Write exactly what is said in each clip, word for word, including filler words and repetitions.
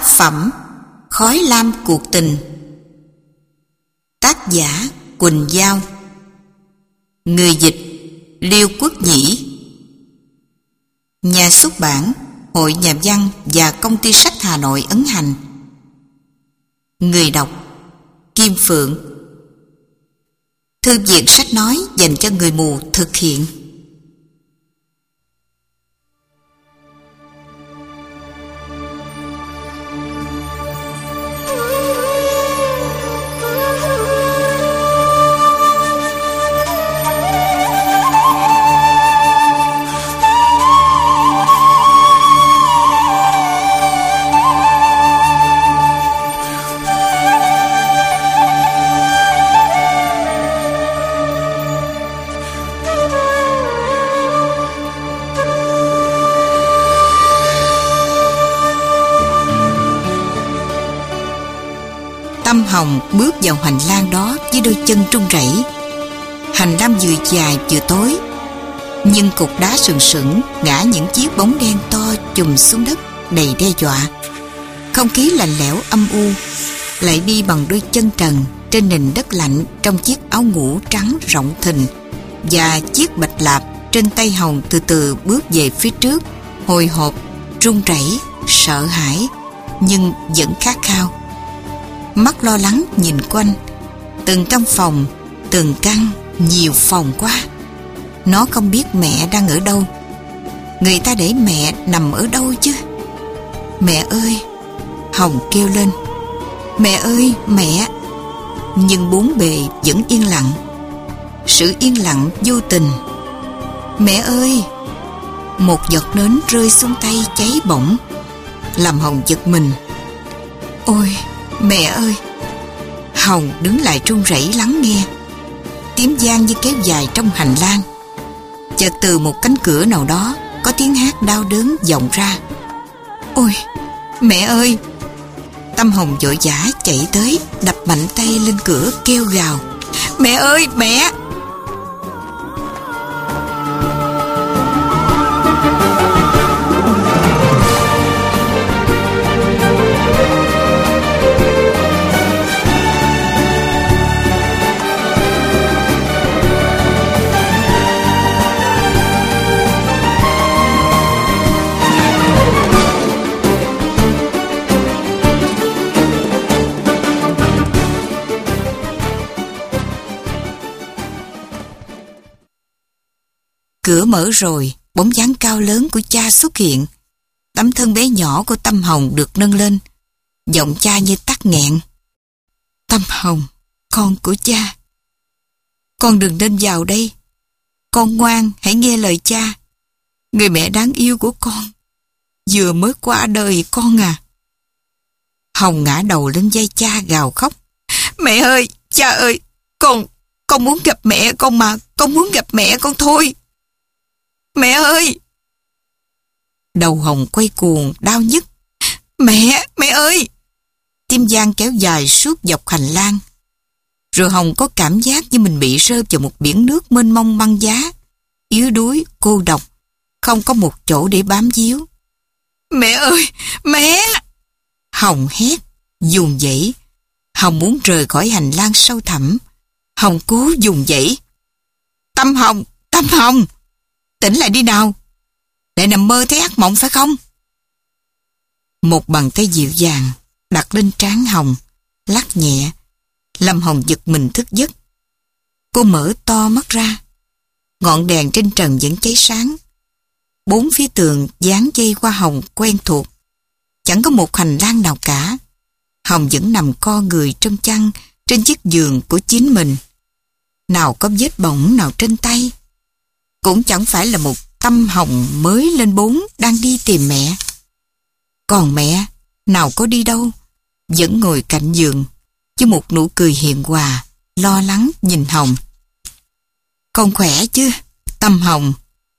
Tác phẩm Khói lam cuộc tình. Tác giả Quỳnh Giao. Người dịch Liêu Quốc Nhĩ. Nhà xuất bản Hội Nhà văn và Công ty sách Hà Nội ấn hành. Người đọc Kim Phượng. Thư viện sách nói dành cho người mù thực hiện. Tâm Hồng bước vào hành lang đó với đôi chân run rẩy. Hành lang vừa dài vừa tối, nhưng cục đá sừng sững ngã những chiếc bóng đen to chùm xuống đất đầy đe dọa. Không khí lạnh lẽo âm u, lại đi bằng đôi chân trần trên nền đất lạnh trong chiếc áo ngủ trắng rộng thình, và chiếc bạch lạp trên tay Hồng từ từ bước về phía trước, hồi hộp, run rẩy, sợ hãi, nhưng vẫn khát khao. Mắt lo lắng nhìn quanh, từng căn phòng, từng căn, nhiều phòng quá. Nó không biết mẹ đang ở đâu. Người ta để mẹ nằm ở đâu chứ? Mẹ ơi! Hồng kêu lên. Mẹ ơi, mẹ! Nhưng bốn bề vẫn yên lặng. Sự yên lặng vô tình. Mẹ ơi! Một giọt nến rơi xuống tay cháy bỏng, làm Hồng giật mình. Ôi! Mẹ ơi! Hồng đứng lại run rẩy lắng nghe. Tiếng vang như kéo dài trong hành lang. Chợt từ một cánh cửa nào đó có tiếng hát đau đớn vọng ra. Ôi! Mẹ ơi! Tâm Hồng vội vã chạy tới, đập mạnh tay lên cửa kêu gào. Mẹ ơi! Mẹ! Cửa mở rồi, bóng dáng cao lớn của cha xuất hiện. Tấm thân bé nhỏ của Tâm Hồng được nâng lên. Giọng cha như tắc nghẹn. Tâm Hồng, con của cha. Con đừng nên vào đây. Con ngoan, hãy nghe lời cha. Người mẹ đáng yêu của con vừa mới qua đời con à. Hồng ngã đầu lên vai cha gào khóc. Mẹ ơi, cha ơi, con, con muốn gặp mẹ con mà, con muốn gặp mẹ con thôi. Mẹ ơi! Đầu Hồng quay cuồng, đau nhức. Mẹ! Mẹ ơi! Tim Giang kéo dài suốt dọc hành lang. Rồi Hồng có cảm giác như mình bị rơi vào một biển nước mênh mông băng giá, yếu đuối, cô độc, không có một chỗ để bám víu. Mẹ ơi! Mẹ! Hồng hét, dùng dãy. Hồng muốn rời khỏi hành lang sâu thẳm. Hồng cố dùng dãy. Tâm Hồng! Tâm Hồng! Tỉnh lại đi nào. Lại nằm mơ thấy ác mộng phải không? Một bàn tay dịu dàng đặt lên trán Hồng, lắc nhẹ, làm Hồng giật mình thức giấc. Cô mở to mắt ra. Ngọn đèn trên trần vẫn cháy sáng. Bốn phía tường dán dây qua Hồng quen thuộc. Chẳng có một hành lang nào cả. Hồng vẫn nằm co người trong chăn trên chiếc giường của chính mình. Nào có vết bỏng nào trên tay. Cũng chẳng phải là một Tâm Hồng mới lên bốn đang đi tìm mẹ. Còn mẹ, nào có đi đâu, vẫn ngồi cạnh giường, với một nụ cười hiền hòa, lo lắng nhìn Hồng. Con khỏe chứ, Tâm Hồng?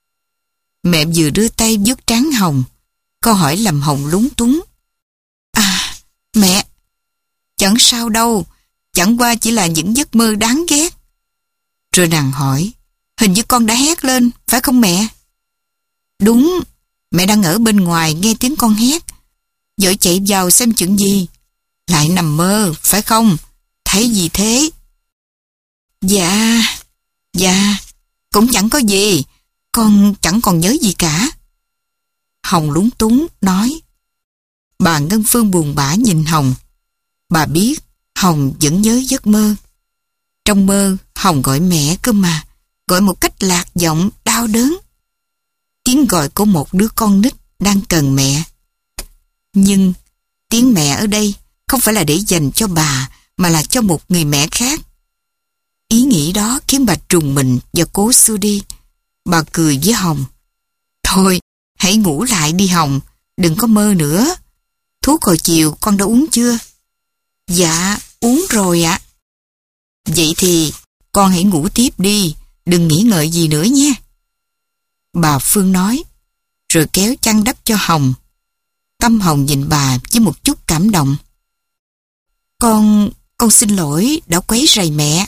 Mẹ vừa đưa tay vuốt trán Hồng, câu hỏi làm Hồng lúng túng. À, mẹ, chẳng sao đâu, chẳng qua chỉ là những giấc mơ đáng ghét. Rồi nàng hỏi, hình như con đã hét lên, phải không mẹ? Đúng, mẹ đang ở bên ngoài nghe tiếng con hét. vội chạy vào xem chuyện gì. Lại nằm mơ, phải không? Thấy gì thế? Dạ, dạ, cũng chẳng có gì. Con chẳng còn nhớ gì cả. Hồng lúng túng nói. Bà Ngân Phương buồn bã nhìn Hồng. Bà biết Hồng vẫn nhớ giấc mơ. Trong mơ, Hồng gọi mẹ cơ mà, gọi một cách lạc giọng, đau đớn. Tiếng gọi của một đứa con nít đang cần mẹ. Nhưng tiếng mẹ ở đây không phải là để dành cho bà, mà là cho một người mẹ khác. Ý nghĩ đó khiến bà trùng mình và cố xua đi. Bà cười với Hồng. Thôi, hãy ngủ lại đi Hồng, đừng có mơ nữa. Thuốc hồi chiều con đã uống chưa? Dạ, uống rồi ạ. Vậy thì con hãy ngủ tiếp đi, đừng nghĩ ngợi gì nữa nhé. Bà Phương nói, rồi kéo chăn đắp cho Hồng. Tâm Hồng nhìn bà với một chút cảm động. Con, con xin lỗi đã quấy rầy mẹ.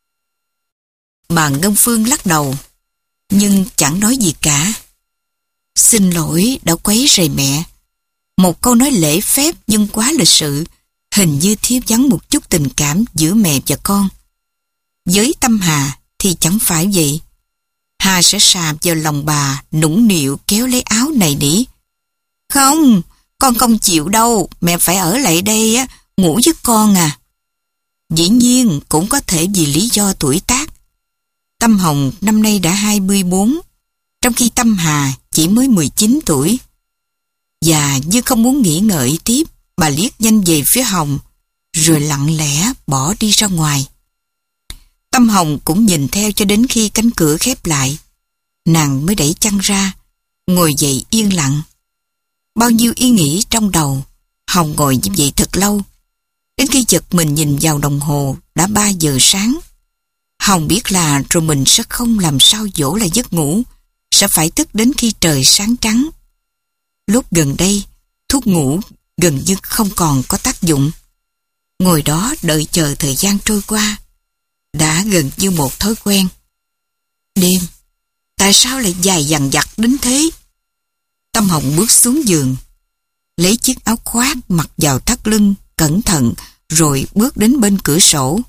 Bà Ngân Phương lắc đầu, nhưng chẳng nói gì cả. Xin lỗi đã quấy rầy mẹ. Một câu nói lễ phép nhưng quá lịch sự, hình như thiếu vắng một chút tình cảm giữa mẹ và con. Với Tâm Hà thì chẳng phải vậy. Hà sẽ sà vào lòng bà, nũng nịu kéo lấy áo này nỉ. Không, con không chịu đâu, mẹ phải ở lại đây á, ngủ với con à. Dĩ nhiên cũng có thể vì lý do tuổi tác. Tâm Hồng năm nay đã hai mươi bốn, trong khi Tâm Hà chỉ mới mười chín tuổi. Và như không muốn nghĩ ngợi tiếp, bà liếc nhanh về phía Hồng, rồi lặng lẽ bỏ đi ra ngoài. Tâm Hồng cũng nhìn theo cho đến khi cánh cửa khép lại. Nàng mới đẩy chăn ra, ngồi dậy yên lặng. Bao nhiêu ý nghĩ trong đầu, Hồng ngồi như vậy thật lâu. Đến khi giật mình nhìn vào đồng hồ, đã ba giờ sáng. Hồng biết là rồi mình sẽ không làm sao dỗ lại giấc ngủ, sẽ phải thức đến khi trời sáng trắng. Lúc gần đây, thuốc ngủ gần như không còn có tác dụng. Ngồi đó đợi chờ thời gian trôi qua, đã gần như một thói quen. Đêm, tại sao lại dài dằng dặc đến thế? Tâm Hồng bước xuống giường, lấy chiếc áo khoác mặc vào thắt lưng, cẩn thận, rồi bước đến bên cửa sổ.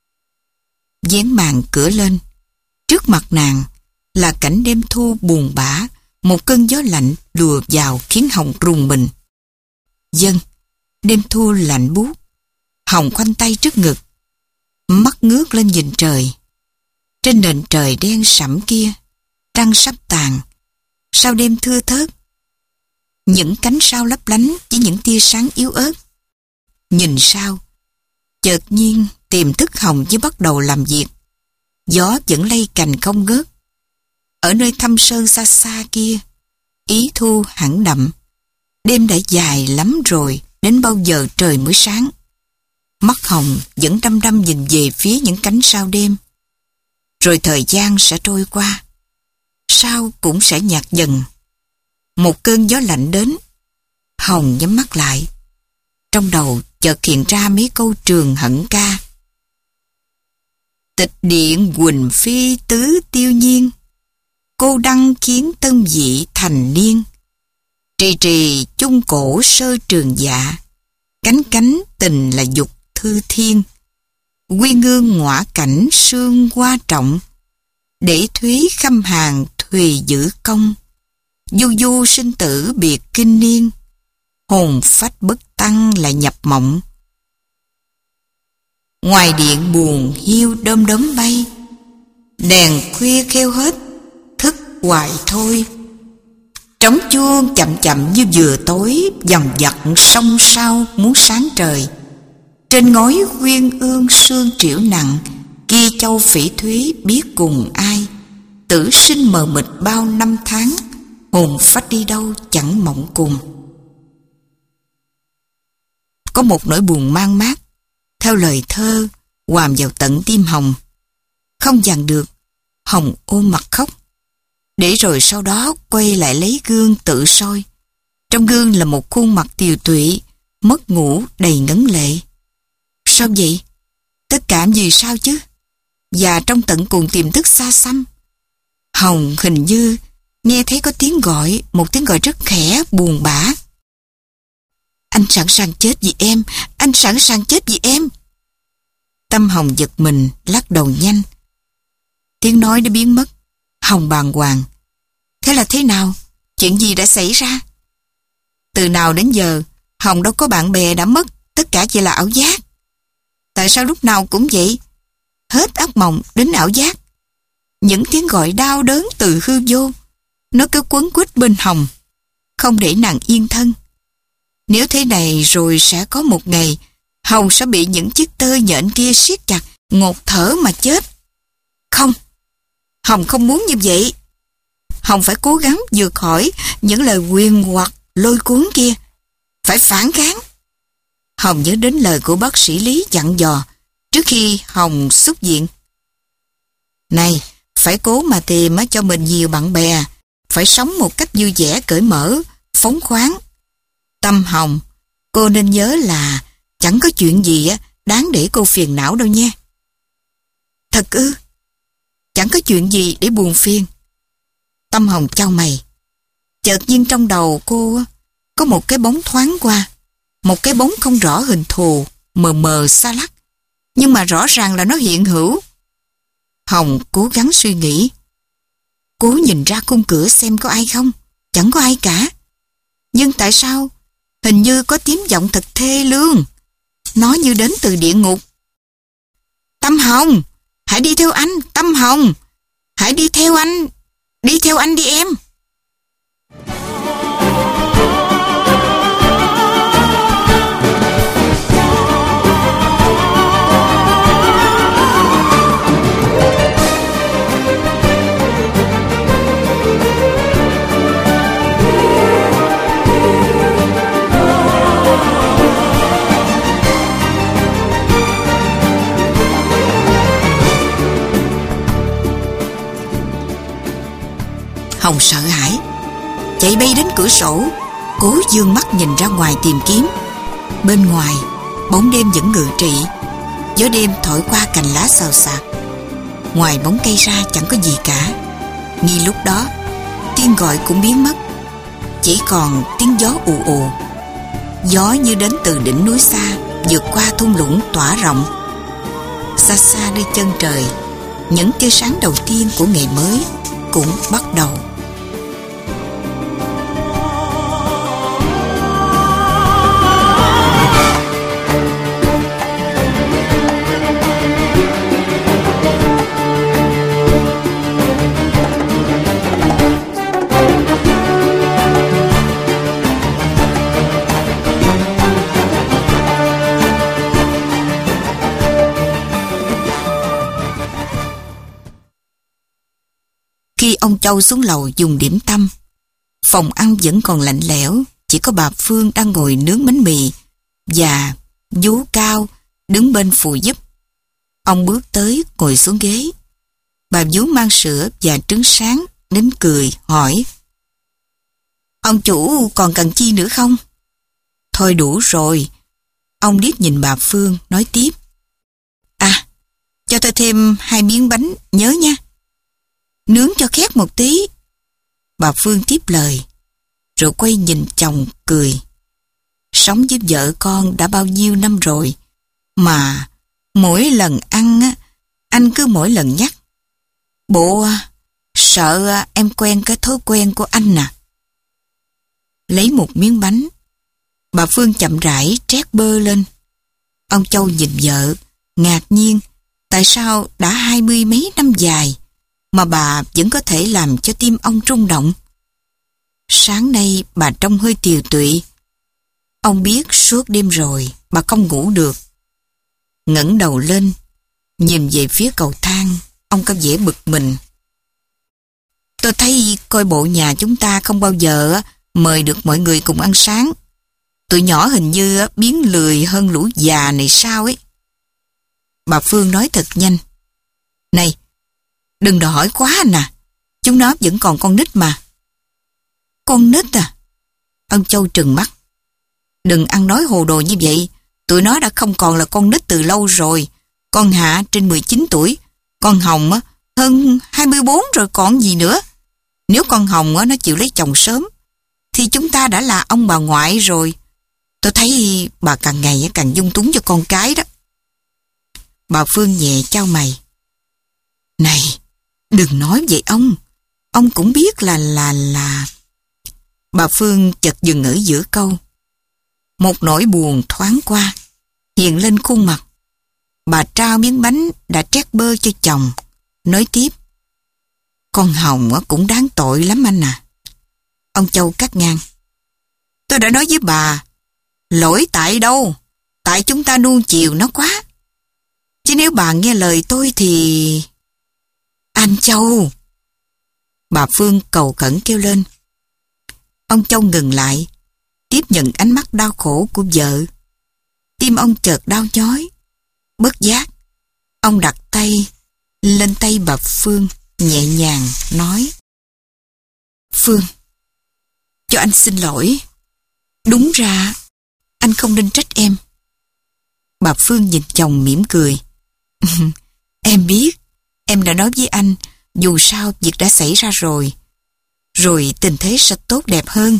Vén màn cửa lên, trước mặt nàng là cảnh đêm thu buồn bã, một cơn gió lạnh lùa vào khiến Hồng rùng mình. Vâng, đêm thu lạnh buốt. Hồng khoanh tay trước ngực, mắt ngước lên nhìn trời. Trên nền trời đen sẫm kia, trăng sắp tàn, sao đêm thưa thớt. Những cánh sao lấp lánh với những tia sáng yếu ớt. Nhìn sao, chợt nhiên tiềm thức Hồng mới bắt đầu làm việc. Gió vẫn lay cành không ngớt. Ở nơi thâm sơn xa xa kia, ý thu hẳn đậm. Đêm đã dài lắm rồi, đến bao giờ trời mới sáng. Mắt Hồng vẫn đăm đăm nhìn về phía những cánh sao đêm. Rồi thời gian sẽ trôi qua, sao cũng sẽ nhạt dần. Một cơn gió lạnh đến. Hồng nhắm mắt lại. Trong đầu chợt hiện ra mấy câu Trường Hận ca. Tịch điện Quỳnh Phi tứ tiêu nhiên, cô đăng khiến tân dị thành niên. Trì trì chung cổ sơ trường dạ, cánh cánh tình là dục thư thiên. Quy ngương ngọa cảnh sương hoa trọng, để thúy khâm hàng thùy giữ công. Du du sinh tử biệt kinh niên, hồn phách bất tăng lại nhập mộng. Ngoài điện buồn hiu đom đóm bay, đèn khuya khêu hết, thức hoài thôi. Trống chuông chậm chậm như vừa tối, dằn vặt sông sao muốn sáng trời. Trên ngói uyên ương sương triểu nặng, kia châu phỉ thúy biết cùng ai. Tử sinh mờ mịt bao năm tháng, hồn phách đi đâu chẳng mộng cùng. Có một nỗi buồn mang mát, theo lời thơ, hòa vào tận tim Hồng. Không dằn được, Hồng ôm mặt khóc. Để rồi sau đó quay lại lấy gương tự soi. Trong gương là một khuôn mặt tiều tụy, mất ngủ đầy ngấn lệ. Sao vậy? Tất cả vì sao chứ? Và trong tận cùng tiềm thức xa xăm, Hồng hình như nghe thấy có tiếng gọi, một tiếng gọi rất khẽ, buồn bã. Anh Anh sẵn sàng chết vì em, anh sẵn sàng chết vì em. Tâm Hồng giật mình, lắc đầu nhanh. Tiếng nói đã biến mất. Hồng bàng hoàng. Thế là thế nào? Chuyện gì đã xảy ra? Từ nào đến giờ, Hồng đâu có bạn bè đã mất, tất cả chỉ là ảo giác. Tại sao lúc nào cũng vậy? Hết ác mộng đến ảo giác. Những tiếng gọi đau đớn từ hư vô, nó cứ quấn quýt bên Hồng, không để nàng yên thân. Nếu thế này rồi sẽ có một ngày, Hồng sẽ bị những chiếc tơ nhện kia siết chặt, ngột thở mà chết. Không, Hồng không muốn như vậy. Hồng phải cố gắng vượt khỏi những lời nguyền hoặc lôi cuốn kia. Phải phản kháng. Hồng nhớ đến lời của bác sĩ Lý dặn dò trước khi Hồng xuất viện. Này, phải cố mà tìm cho mình nhiều bạn bè, phải sống một cách vui vẻ, cởi mở, phóng khoáng. Tâm Hồng, cô nên nhớ là chẳng có chuyện gì đáng để cô phiền não đâu nha. Thật ư? Chẳng có chuyện gì để buồn phiền. Tâm Hồng chau mày. Chợt nhiên trong đầu cô có một cái bóng thoáng qua. Một cái bóng không rõ hình thù, mờ mờ xa lắc. Nhưng mà rõ ràng là nó hiện hữu. Hồng cố gắng suy nghĩ. Cố nhìn ra khung cửa xem có ai không. Chẳng có ai cả. Nhưng tại sao? Hình như có tiếng giọng thật thê lương. Nó như đến từ địa ngục. Tâm Hồng, hãy đi theo anh, Tâm Hồng. Hãy đi theo anh. Đi theo anh đi em. Hồng sợ hãi, chạy bay đến cửa sổ, cố dương mắt nhìn ra ngoài tìm kiếm. Bên ngoài, bóng đêm vẫn ngự trị. Gió đêm thổi qua cành lá xào xạc. Ngoài bóng cây ra chẳng có gì cả. Ngay lúc đó, tiếng gọi cũng biến mất. Chỉ còn tiếng gió ù ù. Gió như đến từ đỉnh núi xa, vượt qua thung lũng tỏa rộng. Xa xa nơi chân trời, những tia sáng đầu tiên của ngày mới cũng bắt đầu. Khi ông Châu xuống lầu dùng điểm tâm, phòng ăn vẫn còn lạnh lẽo, chỉ có bà Phương đang ngồi nướng bánh mì và vú Cao đứng bên phụ giúp. Ông bước tới ngồi xuống ghế. Bà vú mang sữa và trứng sáng đến cười hỏi: Ông chủ còn cần chi nữa không? Thôi đủ rồi. Ông liếc nhìn bà Phương nói tiếp: À, cho tôi thêm hai miếng bánh nhớ nha. Nướng cho khét một tí. Bà Phương tiếp lời, rồi quay nhìn chồng cười. Sống với vợ con đã bao nhiêu năm rồi, mà mỗi lần ăn á, anh cứ mỗi lần nhắc. Bộ sợ em quen cái thói quen của anh à. Lấy một miếng bánh, bà Phương chậm rãi trét bơ lên. Ông Châu nhìn vợ, ngạc nhiên, tại sao đã hai mươi mấy năm dài mà bà vẫn có thể làm cho tim ông rung động. Sáng nay bà trông hơi tiều tụy. Ông biết suốt đêm rồi bà không ngủ được. Ngẩng đầu lên, nhìn về phía cầu thang, ông có vẻ bực mình. Tôi thấy coi bộ nhà chúng ta không bao giờ mời được mọi người cùng ăn sáng. Tụi nhỏ hình như biến lười hơn lũ già này sao ấy. Bà Phương nói thật nhanh. Này, đừng đòi hỏi quá anh à. Chúng nó vẫn còn con nít mà. Con nít à? Ông Châu trừng mắt. Đừng ăn nói hồ đồ như vậy. Tụi nó đã không còn là con nít từ lâu rồi. Con Hạ trên mười chín tuổi. Con Hồng á, hơn hai mươi bốn rồi còn gì nữa. Nếu con Hồng á, nó chịu lấy chồng sớm, thì chúng ta đã là ông bà ngoại rồi. Tôi thấy bà càng ngày càng dung túng cho con cái đó. Bà Phương nhẹ chau mày. Này, đừng nói vậy ông. Ông cũng biết là là là... Bà Phương chợt dừng ở giữa câu. Một nỗi buồn thoáng qua, hiện lên khuôn mặt. Bà trao miếng bánh đã trét bơ cho chồng, nói tiếp. Con Hồng cũng đáng tội lắm anh à. Ông Châu cắt ngang. Tôi đã nói với bà, lỗi tại đâu? Tại chúng ta nuông chiều nó quá. Chứ nếu bà nghe lời tôi thì... Anh Châu! Bà Phương cầu khẩn kêu lên. Ông Châu ngừng lại, tiếp nhận ánh mắt đau khổ của vợ. Tim ông chợt đau nhói. Bất giác, ông đặt tay lên tay bà Phương, nhẹ nhàng nói. Phương, cho anh xin lỗi. Đúng ra, anh không nên trách em. Bà Phương nhìn chồng mỉm cười. Em biết, em đã nói với anh, dù sao việc đã xảy ra rồi. Rồi tình thế sẽ tốt đẹp hơn.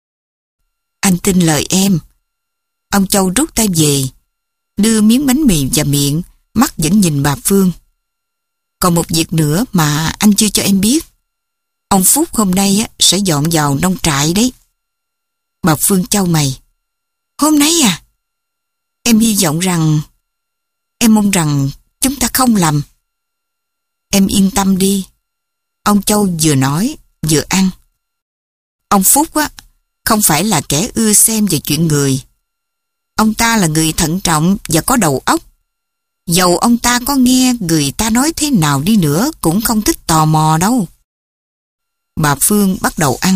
Anh tin lời em. Ông Châu rút tay về, đưa miếng bánh mì vào miệng, mắt vẫn nhìn bà Phương. Còn một việc nữa mà anh chưa cho em biết. Ông Phúc hôm nay á, sẽ dọn vào nông trại đấy. Bà Phương chau mày. Hôm nay à? Em hy vọng rằng... Em mong rằng chúng ta không lầm. Em yên tâm đi. Ông Châu vừa nói, vừa ăn. Ông Phúc á, không phải là kẻ ưa xem về chuyện người. Ông ta là người thận trọng và có đầu óc. Dầu ông ta có nghe người ta nói thế nào đi nữa cũng không thích tò mò đâu. Bà Phương bắt đầu ăn.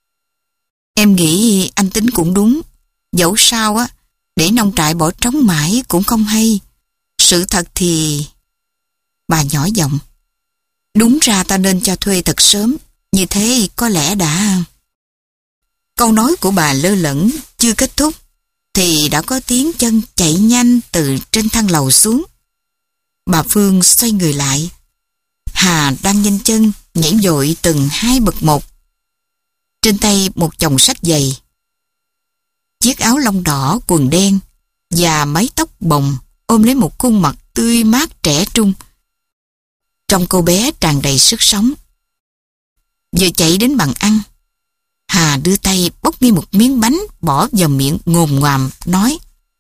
Em nghĩ anh tính cũng đúng. Dẫu sao á, để nông trại bỏ trống mãi cũng không hay. Sự thật thì... Bà nhỏ giọng. Đúng ra ta nên cho thuê thật sớm. Như thế có lẽ đã... Câu nói của bà lơ lửng chưa kết thúc thì đã có tiếng chân chạy nhanh từ trên thang lầu xuống. Bà Phương xoay người lại. Hà đang nhanh chân nhảy vội từng hai bậc một. Trên tay một chồng sách giày. Chiếc áo lông đỏ, quần đen và mái tóc bồng ôm lấy một khuôn mặt tươi mát trẻ trung. Trong cô bé tràn đầy sức sống. Vừa chạy đến bàn ăn, Hà đưa tay bốc ngay một miếng bánh bỏ vào miệng ngồm ngoàm nói.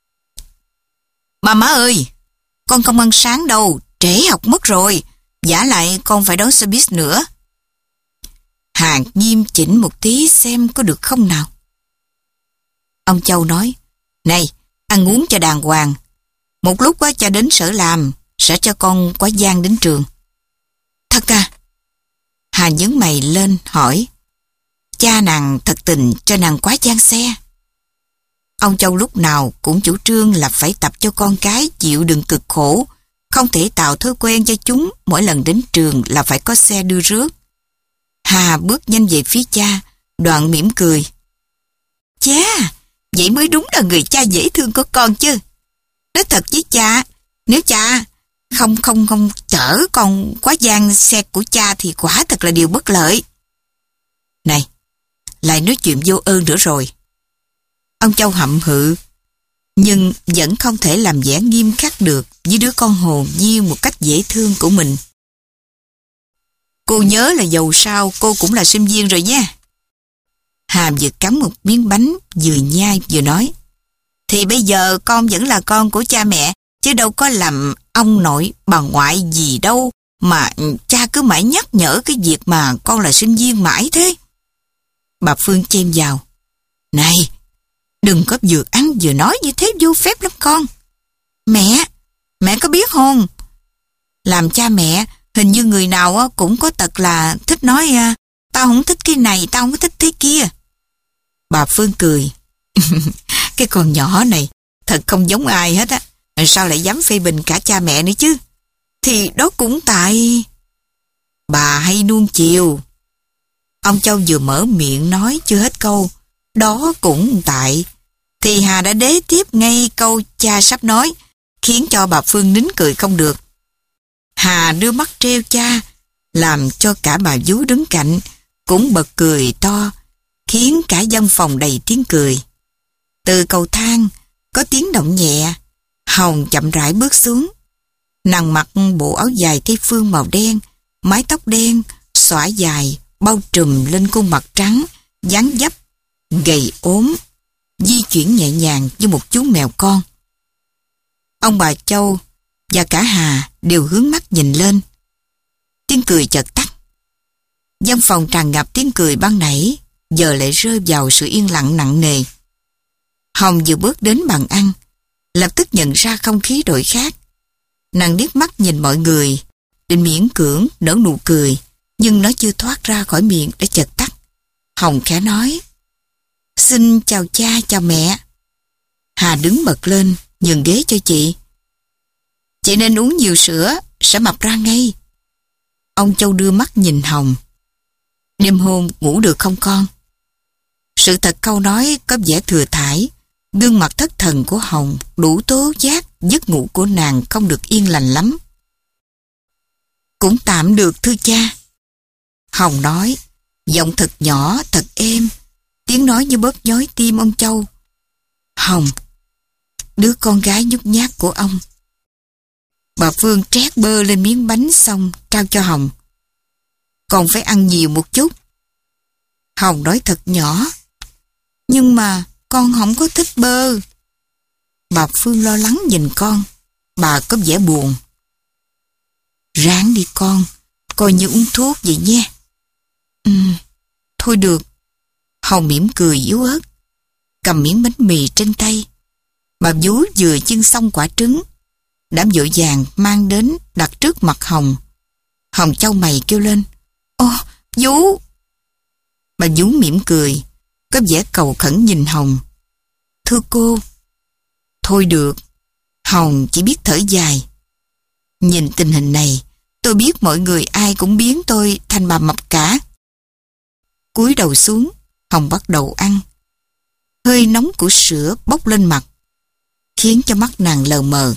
Bà má ơi, con không ăn sáng đâu, trễ học mất rồi. Vả lại con phải đón xe buýt nữa. Hà nghiêm chỉnh một tí xem có được không nào. Ông Châu nói. Này, ăn uống cho đàng hoàng. Một lúc quá cha đến sở làm, sẽ cho con quả giang đến trường. Thật à? Hà nhướng mày lên hỏi. Cha nàng thật tình cho nàng quá giang xe. Ông Châu lúc nào cũng chủ trương là phải tập cho con cái chịu đựng cực khổ, không thể tạo thói quen cho chúng mỗi lần đến trường là phải có xe đưa rước. Hà bước nhanh về phía cha, đoạn mỉm cười. Cha, vậy mới đúng là người cha dễ thương của con chứ. Nói thật với cha, nếu cha không không không chở con quá giang xe của cha thì quả thật là điều bất lợi. Này, lại nói chuyện vô ơn nữa rồi. Ông Châu hậm hự, nhưng vẫn không thể làm vẻ nghiêm khắc được với đứa con hồn nhiên một cách dễ thương của mình. Cô nhớ là dầu sao cô cũng là sinh viên rồi nha. Hà vừa cắn một miếng bánh, vừa nhai vừa nói. Thì bây giờ con vẫn là con của cha mẹ, chứ đâu có làm ông nội bà ngoại gì đâu mà cha cứ mãi nhắc nhở cái việc mà con là sinh viên mãi thế. Bà Phương chen vào. Này, đừng có vừa ăn vừa nói như thế vô phép lắm con. Mẹ, mẹ có biết không? Làm cha mẹ, hình như người nào cũng có tật là thích nói tao không thích cái này, tao không thích thế kia. Bà Phương cười. Cái con nhỏ này thật không giống ai hết á. Sao lại dám phê bình cả cha mẹ nữa chứ? Thì đó cũng tại bà hay nuông chiều. Ông Châu vừa mở miệng nói chưa hết câu. Đó cũng tại. Thì Hà đã đế tiếp ngay câu cha sắp nói, khiến cho bà Phương nín cười không được. Hà đưa mắt treo cha, làm cho cả bà vú đứng cạnh cũng bật cười to, khiến cả văn phòng đầy tiếng cười. Từ cầu thang, có tiếng động nhẹ. Hồng chậm rãi bước xuống. Nàng mặc bộ áo dài tây phương màu đen, mái tóc đen, xõa dài, bao trùm lên khuôn mặt trắng, dáng dấp, gầy ốm, di chuyển nhẹ nhàng như một chú mèo con. Ông bà Châu và cả Hà đều hướng mắt nhìn lên. Tiếng cười chợt tắt. Văn phòng tràn ngập tiếng cười ban nãy, giờ lại rơi vào sự yên lặng nặng nề. Hồng vừa bước đến bàn ăn, lập tức nhận ra không khí đổi khác. Nàng liếc mắt nhìn mọi người, định miễn cưỡng nở nụ cười, nhưng nó chưa thoát ra khỏi miệng đã chợt tắt. Hồng khẽ nói: "Xin chào cha, chào mẹ." Hà đứng bật lên, nhường ghế cho chị. "Chị nên uống nhiều sữa, sẽ mập ra ngay." Ông Châu đưa mắt nhìn Hồng. "Đêm hôm ngủ được không con?" Sự thật câu nói có vẻ thừa thãi. Gương mặt thất thần của Hồng đủ tố giác giấc ngủ của nàng không được yên lành lắm. "Cũng tạm được thưa cha." Hồng nói, giọng thật nhỏ, thật êm, tiếng nói như bóp nhói tim ông Châu. "Hồng, đứa con gái nhút nhát của ông." Bà Phương trét bơ lên miếng bánh xong trao cho Hồng. "Còn phải ăn nhiều một chút." Hồng nói thật nhỏ, "Nhưng mà con không có thích bơ." Bà Phương lo lắng nhìn con. Bà có vẻ buồn. "Ráng đi con, coi như uống thuốc vậy nha." "Ừ, thôi được." Hồng mỉm cười yếu ớt, cầm miếng bánh mì trên tay. Bà vú vừa chiên xong quả trứng, đã vội vàng mang đến đặt trước mặt Hồng. Hồng chau mày kêu lên: "Ô, vú!" Bà vú mỉm cười, có vẻ cầu khẩn nhìn Hồng. "Thưa cô." "Thôi được." Hồng chỉ biết thở dài. "Nhìn tình hình này, tôi biết mọi người ai cũng biến tôi thành bà mập cả." Cúi đầu xuống, Hồng bắt đầu ăn. Hơi nóng của sữa bốc lên mặt, khiến cho mắt nàng lờ mờ.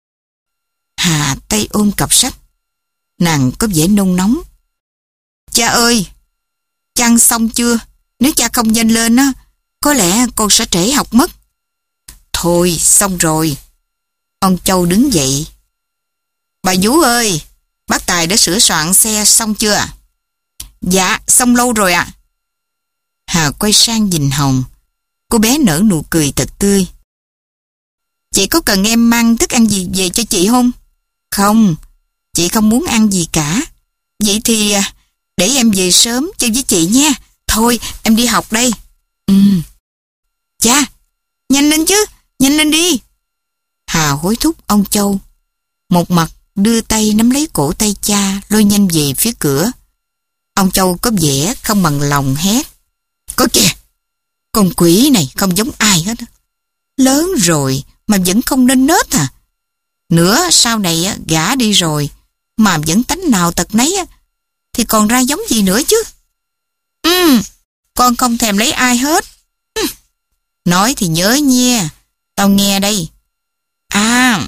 Hà tay ôm cặp sách. Nàng có vẻ nôn nóng. "Cha ơi, cha ăn xong chưa? Nếu cha không nhanh lên á, có lẽ con sẽ trễ học mất." "Thôi, xong rồi." Ông Châu đứng dậy. "Bà vú ơi, bác Tài đã sửa soạn xe xong chưa ạ?" "Dạ, xong lâu rồi ạ." Hà quay sang nhìn Hồng. Cô bé nở nụ cười thật tươi. "Chị có cần em mang thức ăn gì về cho chị không?" "Không, chị không muốn ăn gì cả." "Vậy thì để em về sớm chơi với chị nha. Thôi, em đi học đây." "Ừ." "Cha, nhanh lên chứ, nhanh lên đi." Hà hối thúc ông Châu. Một mặt đưa tay nắm lấy cổ tay cha, lôi nhanh về phía cửa. Ông Châu có vẻ không bằng lòng hét: "Có kìa, con quỷ này không giống ai hết. Lớn rồi mà vẫn không nên nết à. Nữa sau này gả đi rồi mà vẫn tánh nào tật nấy thì còn ra giống gì nữa chứ." "Ừ, con không thèm lấy ai hết." "Ừ. Nói thì nhớ nha, tao nghe đây." "À."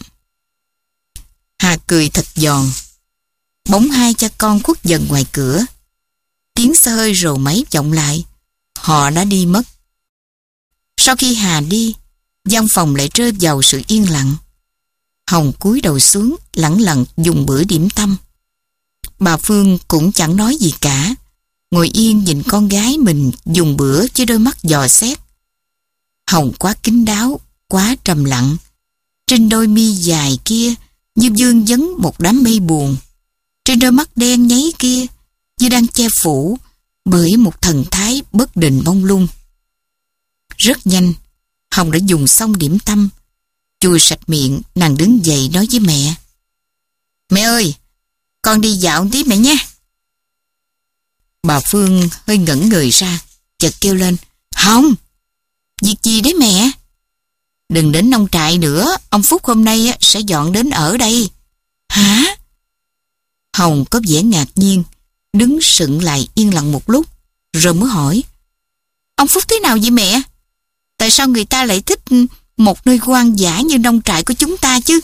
Hà cười thật giòn. Bóng hai cha con khuất dần ngoài cửa. Tiếng xe hơi rồ máy vọng lại. Họ đã đi mất. Sau khi Hà đi, văn phòng lại rơi vào sự yên lặng. Hồng cúi đầu xuống, lẳng lặng dùng bữa điểm tâm. Bà Phương cũng chẳng nói gì cả, ngồi yên nhìn con gái mình dùng bữa với đôi mắt dò xét. Hồng quá kín đáo, quá trầm lặng. Trên đôi mi dài kia như vương vấn một đám mây buồn. Trên đôi mắt đen nháy kia như đang che phủ bởi một thần thái bất định mông lung. Rất nhanh, Hồng đã dùng xong điểm tâm. Chùi sạch miệng, nàng đứng dậy nói với mẹ: "Mẹ ơi, con đi dạo tí mẹ nha." Bà Phương hơi ngẩn người ra, chợt kêu lên: "Hồng, việc gì đấy mẹ?" "Đừng đến nông trại nữa, ông Phúc hôm nay sẽ dọn đến ở đây." "Hả?" Hồng có vẻ ngạc nhiên, đứng sững lại yên lặng một lúc, rồi mới hỏi: "Ông Phúc thế nào vậy mẹ? Tại sao người ta lại thích một nơi hoang dã như nông trại của chúng ta chứ?"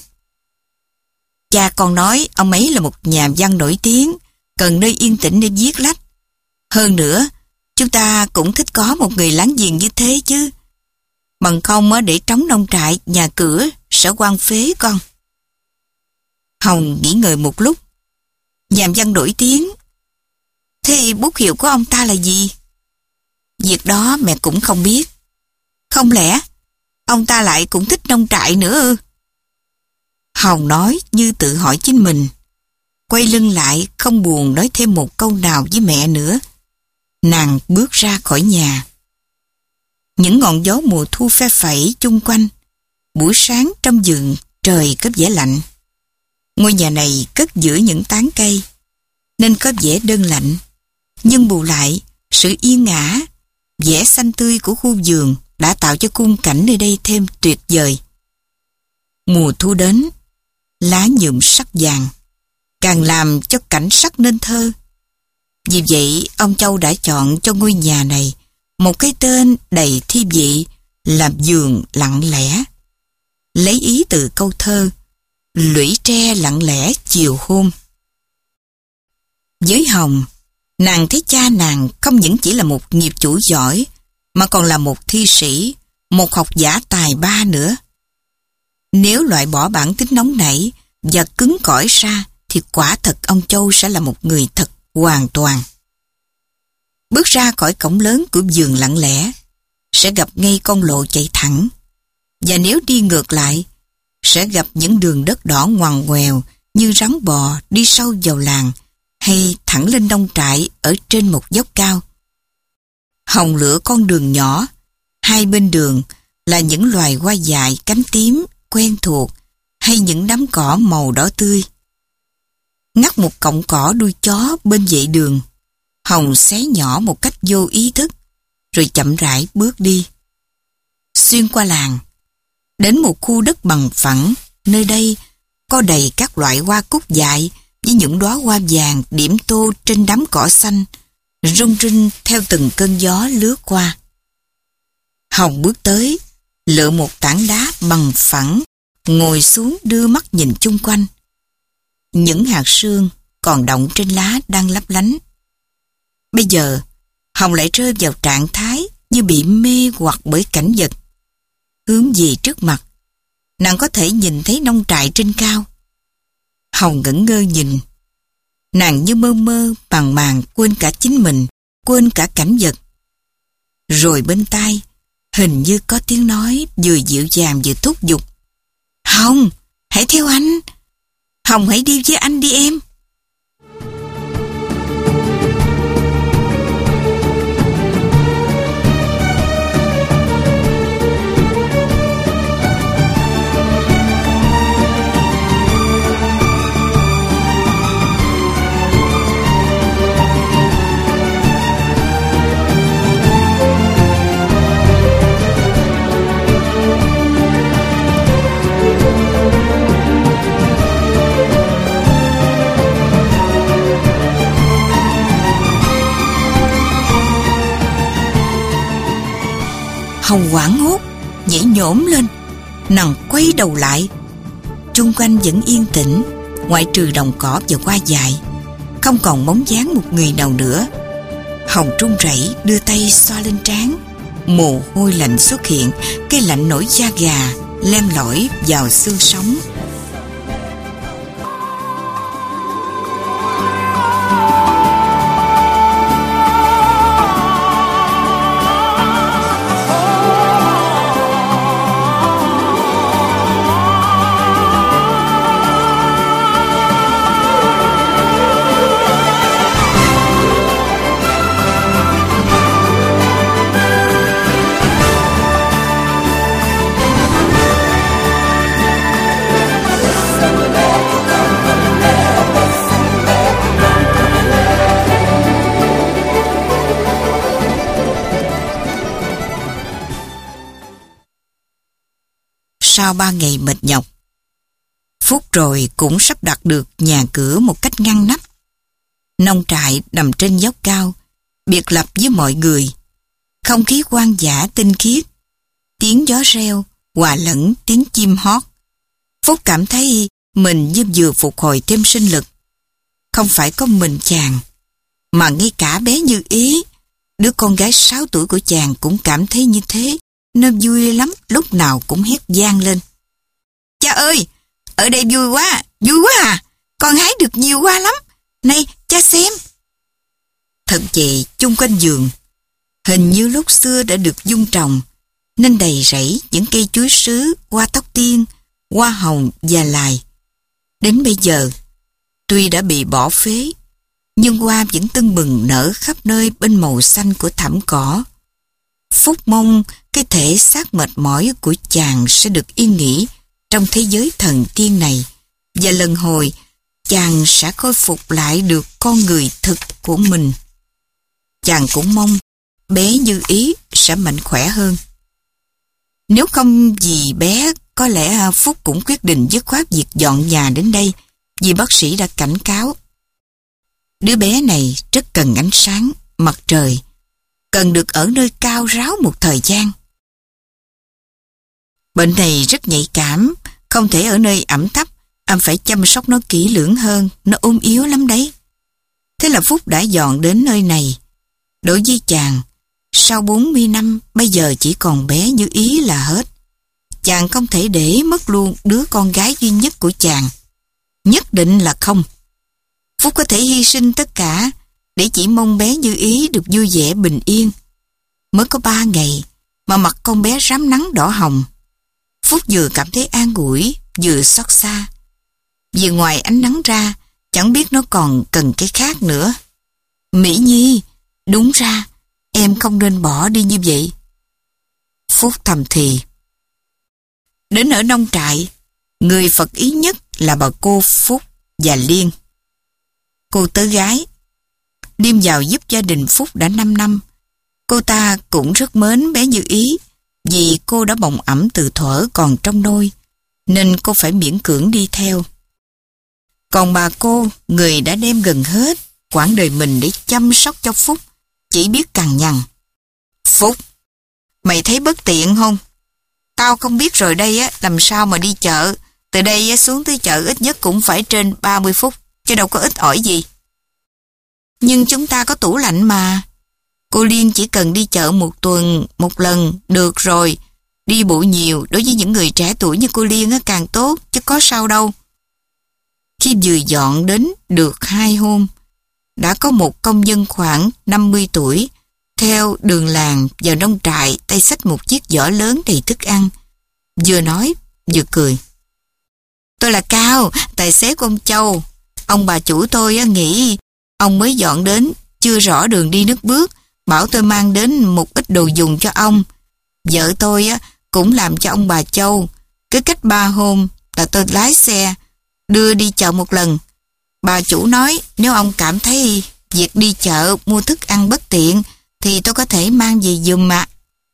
"Cha con nói ông ấy là một nhà văn nổi tiếng, cần nơi yên tĩnh để viết lách. Hơn nữa, chúng ta cũng thích có một người láng giềng như thế chứ." Bằng không á, để trống nông trại, nhà cửa sẽ hoang phế con. Hồng nghĩ ngợi một lúc. Dàm Văn đổi tiếng. Thế bút hiệu của ông ta là gì? Việc đó mẹ cũng không biết. Không lẽ ông ta lại cũng thích nông trại nữa ư? Hồng nói như tự hỏi chính mình. Quay lưng lại không buồn nói thêm một câu nào với mẹ nữa. Nàng bước ra khỏi nhà. Những ngọn gió mùa thu phe phẩy chung quanh. Buổi sáng trong vườn trời có vẻ lạnh. Ngôi nhà này cất giữa những tán cây nên có vẻ đơn lạnh. Nhưng bù lại sự yên ả, vẻ xanh tươi của khu vườn đã tạo cho khung cảnh nơi đây thêm tuyệt vời. Mùa thu đến, lá nhuộm sắc vàng, càng làm cho cảnh sắc nên thơ. Vì vậy, ông Châu đã chọn cho ngôi nhà này một cái tên đầy thi vị là vườn lặng lẽ. Lấy ý từ câu thơ lũy tre lặng lẽ chiều hôm. Với Hồng, nàng thấy cha nàng không những chỉ là một nghiệp chủ giỏi, mà còn là một thi sĩ, một học giả tài ba nữa. Nếu loại bỏ bản tính nóng nảy và cứng cỏi ra, thì quả thật ông Châu sẽ là một người thật hoàn toàn. Bước ra khỏi cổng lớn của vườn lặng lẽ, sẽ gặp ngay con lộ chạy thẳng. Và nếu đi ngược lại, sẽ gặp những đường đất đỏ ngoằn ngoèo như rắn bò đi sâu vào làng, hay thẳng lên nông trại ở trên một dốc cao. Hồng lựa con đường nhỏ, hai bên đường là những loài hoa dại cánh tím quen thuộc, hay những đám cỏ màu đỏ tươi. Ngắt một cọng cỏ đuôi chó bên vệ đường, Hồng xé nhỏ một cách vô ý thức, rồi chậm rãi bước đi. Xuyên qua làng, đến một khu đất bằng phẳng, nơi đây có đầy các loại hoa cúc dại với những đóa hoa vàng điểm tô trên đám cỏ xanh, rung rinh theo từng cơn gió lướt qua. Hồng bước tới, lựa một tảng đá bằng phẳng, ngồi xuống đưa mắt nhìn chung quanh. Những hạt sương còn đọng trên lá đang lấp lánh. Bây giờ, Hồng lại rơi vào trạng thái như bị mê hoặc bởi cảnh vật. Hướng về trước mặt, nàng có thể nhìn thấy nông trại trên cao. Hồng ngẩn ngơ nhìn. Nàng như mơ mơ màng màng quên cả chính mình, quên cả cảnh vật. Rồi bên tai, hình như có tiếng nói vừa dịu dàng vừa thúc giục. Hồng, hãy theo anh. Hồng, hãy đi với anh đi em. Hồng hoảng hốt, nhảy nhổm lên, nàng quay đầu lại. Chung quanh vẫn yên tĩnh, ngoại trừ đồng cỏ và hoa dại, không còn bóng dáng một người nào nữa. Hồng run rẩy đưa tay xoa lên trán, mồ hôi lạnh xuất hiện, cái lạnh nổi da gà, lem lỏi vào xương sống. Sau ba ngày mệt nhọc, Phúc rồi cũng sắp đặt được nhà cửa một cách ngăn nắp. Nông trại nằm trên dốc cao, biệt lập với mọi người. Không khí hoang dã tinh khiết, tiếng gió reo hòa lẫn tiếng chim hót. Phúc cảm thấy mình như vừa phục hồi thêm sinh lực. Không phải có mình chàng, mà ngay cả bé Như Ý, đứa con gái sáu tuổi của chàng cũng cảm thấy như thế Nó vui lắm, lúc nào cũng hét vang lên. Cha ơi, ở đây vui quá, vui quá à, con hái được nhiều hoa lắm. Này, cha xem. Thật vậy, chung quanh vườn, hình như lúc xưa đã được dung trồng, nên đầy rẫy những cây chuối sứ, hoa tóc tiên, hoa hồng và lài. Đến bây giờ, tuy đã bị bỏ phế, nhưng hoa vẫn tưng bừng nở khắp nơi bên màu xanh của thảm cỏ. Phúc mong cái thể xác mệt mỏi của chàng sẽ được yên nghỉ trong thế giới thần tiên này, và lần hồi chàng sẽ khôi phục lại được con người thực của mình. Chàng cũng mong bé Như Ý sẽ mạnh khỏe hơn. Nếu không vì bé, có lẽ Phúc cũng quyết định dứt khoát việc dọn nhà đến đây, vì bác sĩ đã cảnh cáo. Đứa bé này rất cần ánh sáng, mặt trời, cần được ở nơi cao ráo một thời gian. Bệnh này rất nhạy cảm, không thể ở nơi ẩm thấp, anh phải chăm sóc nó kỹ lưỡng hơn, nó ốm yếu lắm đấy. Thế là Phúc đã dọn đến nơi này. Đối với chàng, sau bốn mươi năm, bây giờ chỉ còn bé Như Ý là hết. Chàng không thể để mất luôn đứa con gái duy nhất của chàng. Nhất định là không. Phúc có thể hy sinh tất cả để chỉ mong bé Như Ý được vui vẻ bình yên. Mới có ba ngày mà mặt con bé rám nắng đỏ hồng. Phúc vừa cảm thấy an ủi, vừa xót xa. Vì ngoài ánh nắng ra, chẳng biết nó còn cần cái khác nữa. Mỹ Nhi, đúng ra, em không nên bỏ đi như vậy. Phúc thầm thì. Đến ở nông trại, người Phật ý nhất là bà cô Phúc và Liên. Cô tớ gái. Liên vào giúp gia đình Phúc đã năm năm. Cô ta cũng rất mến bé Như Ý, vì cô đã bồng ẵm từ thuở còn trong nôi, nên cô phải miễn cưỡng đi theo. Còn bà cô, người đã đem gần hết quãng đời mình để chăm sóc cho Phúc, chỉ biết cằn nhằn. Phúc, mày thấy bất tiện không? Tao không biết rồi đây á, làm sao mà đi chợ. Từ đây á, xuống tới chợ ít nhất cũng phải trên ba mươi phút, chứ đâu có ít ỏi gì. Nhưng chúng ta có tủ lạnh mà. Cô Liên chỉ cần đi chợ một tuần, một lần, được rồi. Đi bộ nhiều, đối với những người trẻ tuổi như cô Liên á, càng tốt, chứ có sao đâu. Khi vừa dọn đến được hai hôm, đã có một công dân khoảng năm mươi tuổi, theo đường làng vào nông trại, tay xách một chiếc giỏ lớn đầy thức ăn. Vừa nói, vừa cười. Tôi là Cao, tài xế của ông Châu. Ông bà chủ tôi á, nghĩ ông mới dọn đến, chưa rõ đường đi nước bước, bảo tôi mang đến một ít đồ dùng cho ông. Vợ tôi á, cũng làm cho ông bà Châu. Cứ cách ba hôm là tôi lái xe, đưa đi chợ một lần. Bà chủ nói nếu ông cảm thấy việc đi chợ mua thức ăn bất tiện, thì tôi có thể mang về giùm mà.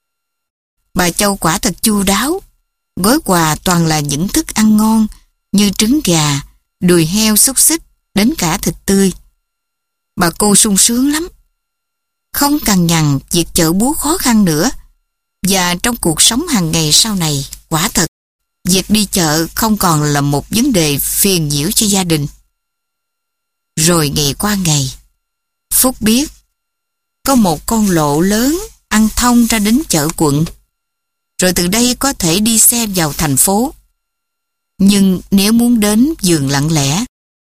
Bà Châu quả thật chu đáo. Gói quà toàn là những thức ăn ngon, như trứng gà, đùi heo xúc xích, đến cả thịt tươi. Bà cô sung sướng lắm. Không cằn nhằn việc chợ búa khó khăn nữa. Và trong cuộc sống hàng ngày sau này, quả thật, việc đi chợ không còn là một vấn đề phiền nhiễu cho gia đình. Rồi ngày qua ngày, Phúc biết có một con lộ lớn ăn thông ra đến chợ quận. Rồi từ đây có thể đi xe vào thành phố. Nhưng nếu muốn đến vườn lặng lẽ,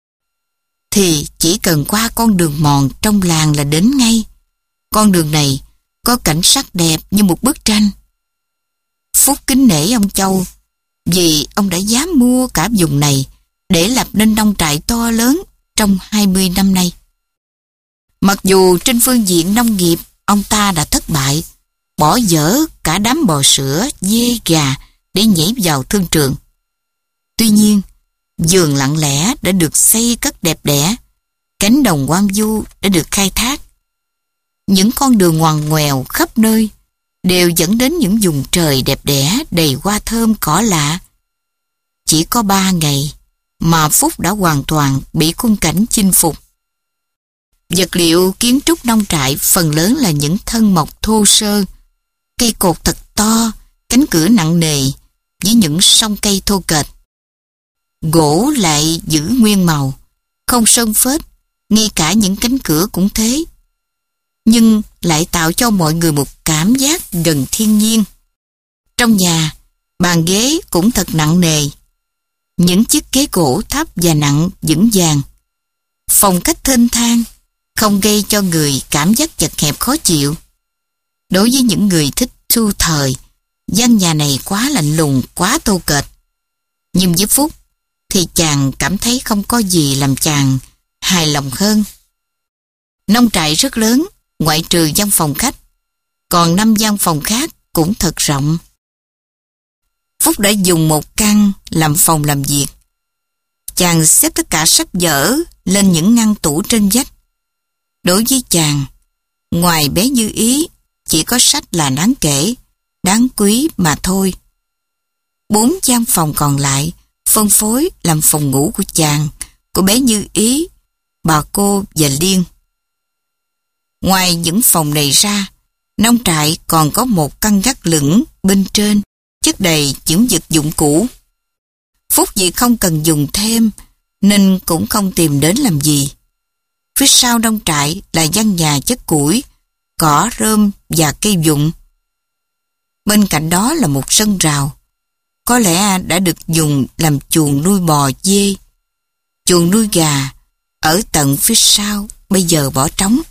thì chỉ cần qua con đường mòn trong làng là đến ngay. Con đường này có cảnh sắc đẹp như một bức tranh. Phúc kính nể ông Châu, vì ông đã dám mua cả vùng này để lập nên nông trại to lớn trong hai mươi năm nay. Mặc dù trên phương diện nông nghiệp ông ta đã thất bại, bỏ dở cả đám bò sữa, dê, gà để nhảy vào thương trường. Tuy nhiên, vườn lặng lẽ đã được xây cất đẹp đẽ, cánh đồng hoang vu đã được khai thác. Những con đường ngoằn ngoèo khắp nơi đều dẫn đến những vùng trời đẹp đẽ đầy hoa thơm cỏ lạ. Chỉ có ba ngày mà Phúc đã hoàn toàn bị khung cảnh chinh phục. Vật liệu kiến trúc nông trại phần lớn là những thân mộc thô sơ, cây cột thật to, cánh cửa nặng nề với những song cây thô kệch. Gỗ lại giữ nguyên màu, không sơn phết, ngay cả những cánh cửa cũng thế. Nhưng lại tạo cho mọi người một cảm giác gần thiên nhiên. Trong nhà, bàn ghế cũng thật nặng nề. Những chiếc ghế gỗ thấp và nặng vững vàng. Phong cách thênh thang, không gây cho người cảm giác chật hẹp khó chịu. Đối với những người thích thu thời, căn nhà này quá lạnh lùng, quá tô kệch. Nhưng với Phúc, thì chàng cảm thấy không có gì làm chàng hài lòng hơn. Nông trại rất lớn, ngoại trừ văn phòng khách, còn năm văn phòng khác cũng thật rộng. Phúc đã dùng một căn làm phòng làm việc. Chàng xếp tất cả sách vở lên những ngăn tủ trên vách. Đối với chàng, ngoài bé Như Ý, chỉ có sách là đáng kể, đáng quý mà thôi. Bốn gian phòng còn lại phân phối làm phòng ngủ của chàng, của bé Như Ý, bà cô và Liên. Ngoài những phòng này ra, nông trại còn có một căn gác lửng bên trên, chất đầy những vật dụng cũ. Phúc vì không cần dùng thêm, nên cũng không tìm đến làm gì. Phía sau nông trại là căn nhà chất củi, cỏ rơm và cây dụng. Bên cạnh đó là một sân rào, có lẽ đã được dùng làm chuồng nuôi bò dê. Chuồng nuôi gà ở tận phía sau bây giờ bỏ trống.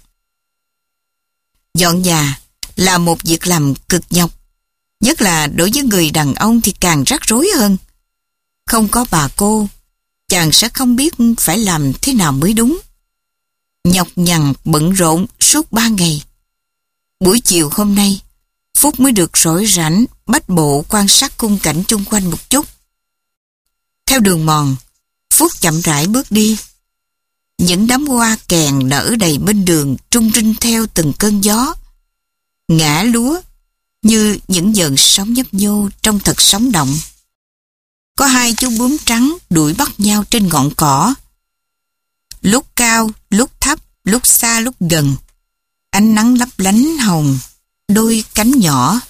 Dọn nhà là một việc làm cực nhọc, nhất là đối với người đàn ông thì càng rắc rối hơn. Không có bà cô, chàng sẽ không biết phải làm thế nào mới đúng. Nhọc nhằn bận rộn suốt ba ngày. Buổi chiều hôm nay, Phúc mới được rỗi rảnh bách bộ quan sát khung cảnh chung quanh một chút. Theo đường mòn, Phúc chậm rãi bước đi. Những đám hoa kèn nở đầy bên đường trung rinh theo từng cơn gió. Ngã lúa như những dợn sóng nhấp nhô trong thật sống động. Có hai chú bướm trắng đuổi bắt nhau trên ngọn cỏ. Lúc cao, lúc thấp, lúc xa, lúc gần. Ánh nắng lấp lánh hồng, đôi cánh nhỏ.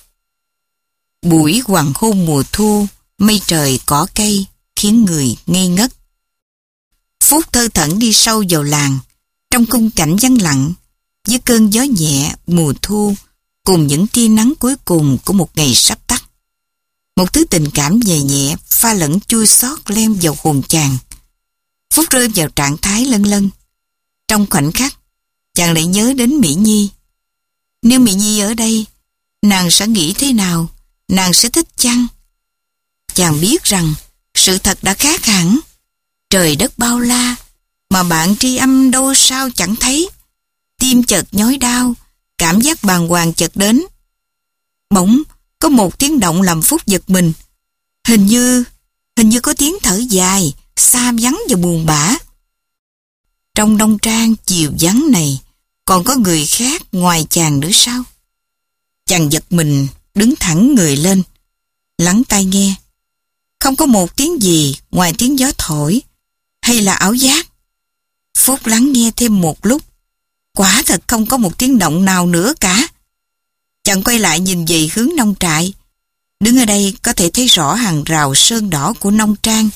Buổi hoàng hôn mùa thu, mây trời cỏ cây khiến người ngây ngất. Phúc thơ thẩn đi sâu vào làng, trong khung cảnh vắng lặng, với cơn gió nhẹ mùa thu cùng những tia nắng cuối cùng của một ngày sắp tắt. Một thứ tình cảm nhẹ nhẹ pha lẫn chua xót lem vào hồn chàng. Phúc rơi vào trạng thái lân lân. Trong khoảnh khắc, chàng lại nhớ đến Mỹ Nhi. Nếu Mỹ Nhi ở đây, nàng sẽ nghĩ thế nào? Nàng sẽ thích chăng? Chàng biết rằng sự thật đã khác hẳn. Trời đất bao la, mà bạn tri âm đâu sao chẳng thấy. Tim chợt nhói đau, cảm giác bàng hoàng chợt đến. Bỗng có một tiếng động làm Phúc giật mình. Hình như, hình như có tiếng thở dài, xa vắng và buồn bã. Trong nông trang chiều vắng này, còn có người khác ngoài chàng nữa sao? Chàng giật mình, đứng thẳng người lên, lắng tai nghe. Không có một tiếng gì ngoài tiếng gió thổi, hay là ảo giác. Phúc lắng nghe thêm một lúc, quả thật không có một tiếng động nào nữa cả. Chàng quay lại nhìn về hướng nông trại. Đứng ở đây có thể thấy rõ hàng rào sơn đỏ của nông trang,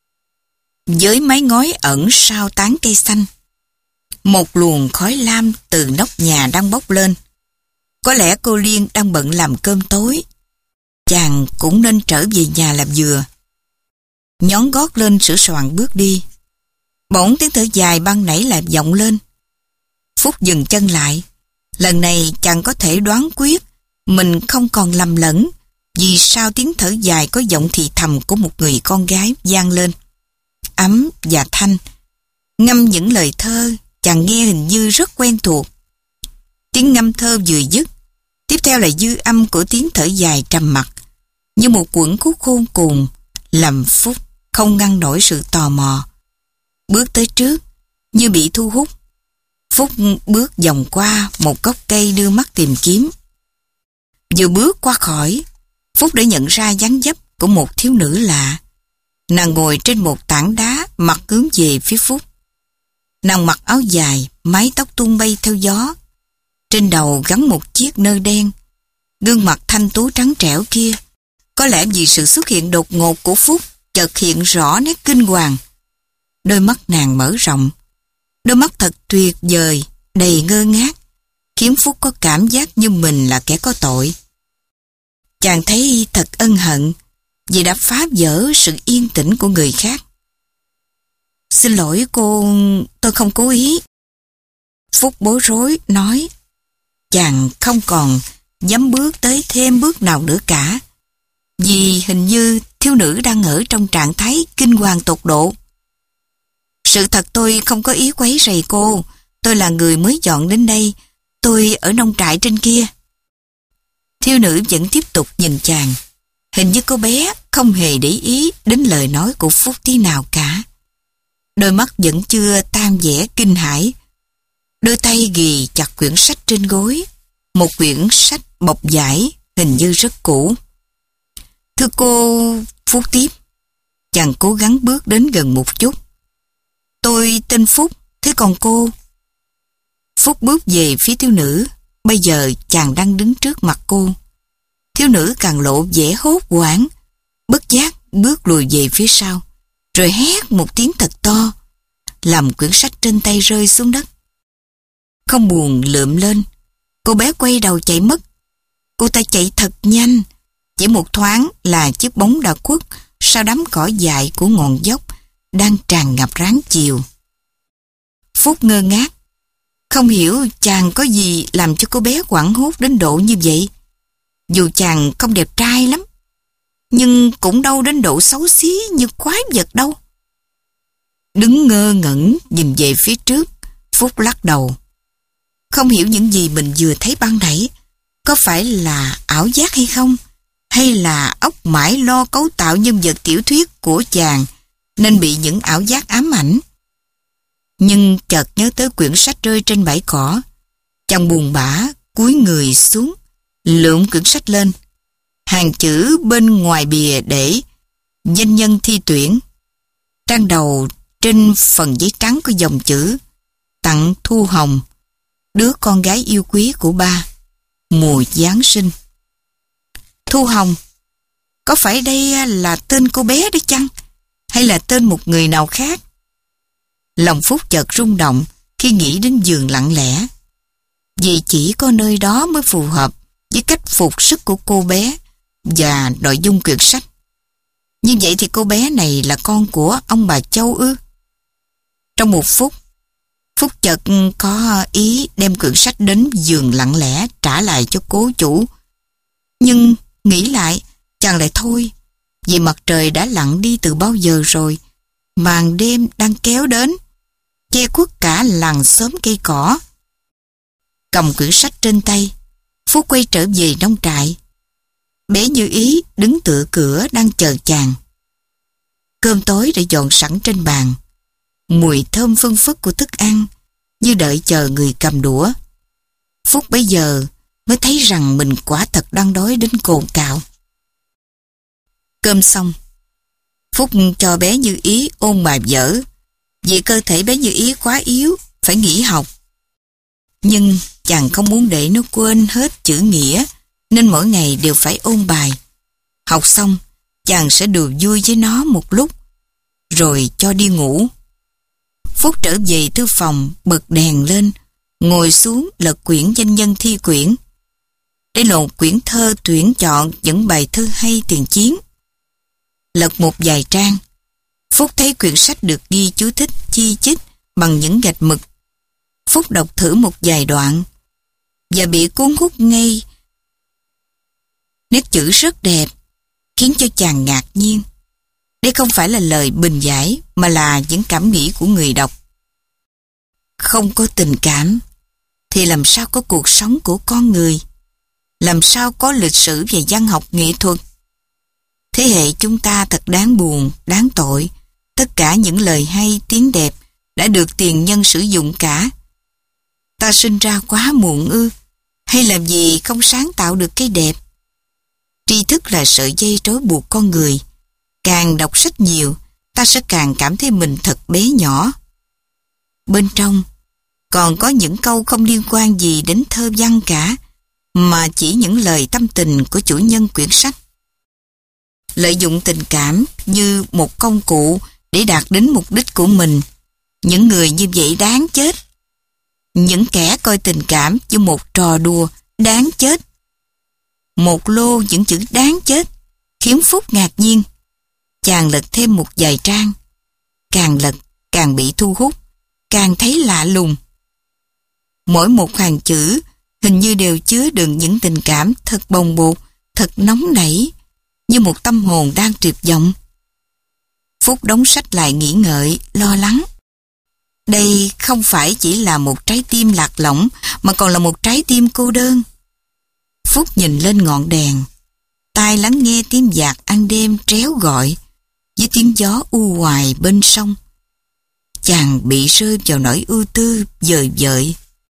với mái ngói ẩn sau tán cây xanh. Một luồng khói lam từ nóc nhà đang bốc lên. Có lẽ cô Liên đang bận làm cơm tối. Chàng cũng nên trở về nhà làm vừa. Nhón gót lên sửa soạn bước đi. Bỗng tiếng thở dài ban nãy lại vọng lên. Phúc dừng chân lại. Lần này chàng có thể đoán quyết mình không còn lầm lẫn vì sao tiếng thở dài có giọng thì thầm của một người con gái vang lên. Ấm và thanh, ngâm những lời thơ chàng nghe hình như rất quen thuộc. Tiếng ngâm thơ vừa dứt, tiếp theo là dư âm của tiếng thở dài trầm mặc, như một quẩn khúc khôn cùng, làm Phúc không ngăn nổi sự tò mò. Bước tới trước, như bị thu hút, Phúc bước vòng qua một gốc cây đưa mắt tìm kiếm. Vừa bước qua khỏi, Phúc đã nhận ra dáng dấp của một thiếu nữ lạ. Nàng ngồi trên một tảng đá, mặt hướng về phía Phúc. Nàng mặc áo dài, mái tóc tung bay theo gió. Trên đầu gắn một chiếc nơ đen. Gương mặt thanh tú trắng trẻo kia, có lẽ vì sự xuất hiện đột ngột của Phúc, chợt hiện rõ nét kinh hoàng. Đôi mắt nàng mở rộng, đôi mắt thật tuyệt vời, đầy ngơ ngác, khiến Phúc có cảm giác như mình là kẻ có tội. Chàng thấy thật ân hận vì đã phá vỡ sự yên tĩnh của người khác. Xin lỗi cô, tôi không cố ý. Phúc bối rối nói. Chàng không còn dám bước tới thêm bước nào nữa cả, vì hình như thiếu nữ đang ở trong trạng thái kinh hoàng tột độ. Sự thật tôi không có ý quấy rầy cô, tôi là người mới dọn đến đây, tôi ở nông trại trên kia. Thiếu nữ vẫn tiếp tục nhìn chàng, hình như cô bé không hề để ý đến lời nói của Phúc tí nào cả. Đôi mắt vẫn chưa tan vẻ kinh hãi. Đôi tay ghì chặt quyển sách trên gối, một quyển sách bọc vải hình như rất cũ. Thưa cô, Phúc tiếp. Chàng cố gắng bước đến gần một chút. Tôi tên Phúc, thế còn cô? Phúc bước về phía thiếu nữ. Bây giờ chàng đang đứng trước mặt cô. Thiếu nữ càng lộ vẻ hốt hoảng, bất giác bước lùi về phía sau, rồi hét một tiếng thật to, làm quyển sách trên tay rơi xuống đất. Không buồn lượm lên, cô bé quay đầu chạy mất. Cô ta chạy thật nhanh, chỉ một thoáng là chiếc bóng đã khuất sau đám cỏ dại của ngọn dốc đang tràn ngập ráng chiều. Phúc ngơ ngác, không hiểu chàng có gì làm cho cô bé hoảng hốt đến độ như vậy. Dù chàng không đẹp trai lắm, nhưng cũng đâu đến độ xấu xí như quái vật đâu. Đứng ngơ ngẩn nhìn về phía trước, Phúc lắc đầu. Không hiểu những gì mình vừa thấy ban nãy có phải là ảo giác hay không, hay là óc mãi lo cấu tạo nhân vật tiểu thuyết của chàng nên bị những ảo giác ám ảnh. Nhưng chợt nhớ tới quyển sách rơi trên bãi cỏ. Chàng buồn bã cúi người xuống, lượm quyển sách lên. Hàng chữ bên ngoài bìa để danh nhân thi tuyển. Trang đầu trên phần giấy trắng có dòng chữ tặng Thu Hồng, đứa con gái yêu quý của ba, mùa Giáng sinh. Thu Hồng, có phải đây là tên cô bé đấy chăng? Hay là tên một người nào khác? Lòng Phúc chợt rung động khi nghĩ đến giường lặng lẽ. Vì chỉ có nơi đó mới phù hợp với cách phục sức của cô bé và nội dung quyển sách. Như vậy thì cô bé này là con của ông bà Châu ư? Trong một phút, Phúc chợt có ý đem quyển sách đến giường lặng lẽ trả lại cho cố chủ. Nhưng nghĩ lại, chàng lại thôi, vì mặt trời đã lặn đi từ bao giờ rồi. Màn đêm đang kéo đến, che khuất cả làng xóm cây cỏ. Cầm quyển sách trên tay, Phúc quay trở về nông trại. Bé Như Ý đứng tựa cửa đang chờ chàng. Cơm tối đã dọn sẵn trên bàn. Mùi thơm phân phất của thức ăn như đợi chờ người cầm đũa. Phúc bấy giờ mới thấy rằng mình quả thật đang đói đến cồn cào. Cơm xong, Phúc cho bé Như Ý ôn bài vở, vì cơ thể bé Như Ý quá yếu, phải nghỉ học. Nhưng chàng không muốn để nó quên hết chữ nghĩa, nên mỗi ngày đều phải ôn bài. Học xong, chàng sẽ đùa vui với nó một lúc, rồi cho đi ngủ. Phúc trở về thư phòng, bật đèn lên, ngồi xuống lật quyển danh nhân thi quyển. Để lột quyển thơ tuyển chọn những bài thơ hay tiền chiến. Lật một vài trang, Phúc thấy quyển sách được ghi chú thích chi chít bằng những gạch mực. Phúc đọc thử một vài đoạn và bị cuốn hút ngay. Nét chữ rất đẹp, khiến cho chàng ngạc nhiên. Đây không phải là lời bình giải, mà là những cảm nghĩ của người đọc. Không có tình cảm, thì làm sao có cuộc sống của con người? Làm sao có lịch sử và văn học nghệ thuật? Thế hệ chúng ta thật đáng buồn, đáng tội. Tất cả những lời hay, tiếng đẹp đã được tiền nhân sử dụng cả. Ta sinh ra quá muộn ư? Hay làm gì không sáng tạo được cái đẹp? Tri thức là sợi dây trói buộc con người. Càng đọc sách nhiều, ta sẽ càng cảm thấy mình thật bé nhỏ. Bên trong, còn có những câu không liên quan gì đến thơ văn cả, mà chỉ những lời tâm tình của chủ nhân quyển sách. Lợi dụng tình cảm như một công cụ để đạt đến mục đích của mình. Những người như vậy đáng chết. Những kẻ coi tình cảm như một trò đùa đáng chết. một lô những chữ đáng chết, khiến Phúc ngạc nhiên. Chàng lật thêm một vài trang. Càng lật, càng bị thu hút, càng thấy lạ lùng. Mỗi một hàng chữ hình như đều chứa đựng những tình cảm thật bồng bột, thật nóng nảy, như một tâm hồn đang tuyệt vọng. Phúc đóng sách lại nghĩ ngợi, lo lắng. Đây không phải chỉ là một trái tim lạc lõng, mà còn là một trái tim cô đơn. Phúc nhìn lên ngọn đèn, tai lắng nghe tiếng dạt ăn đêm tréo gọi, với tiếng gió u hoài bên sông. Chàng bị rơi vào nỗi ưu tư vời vợi.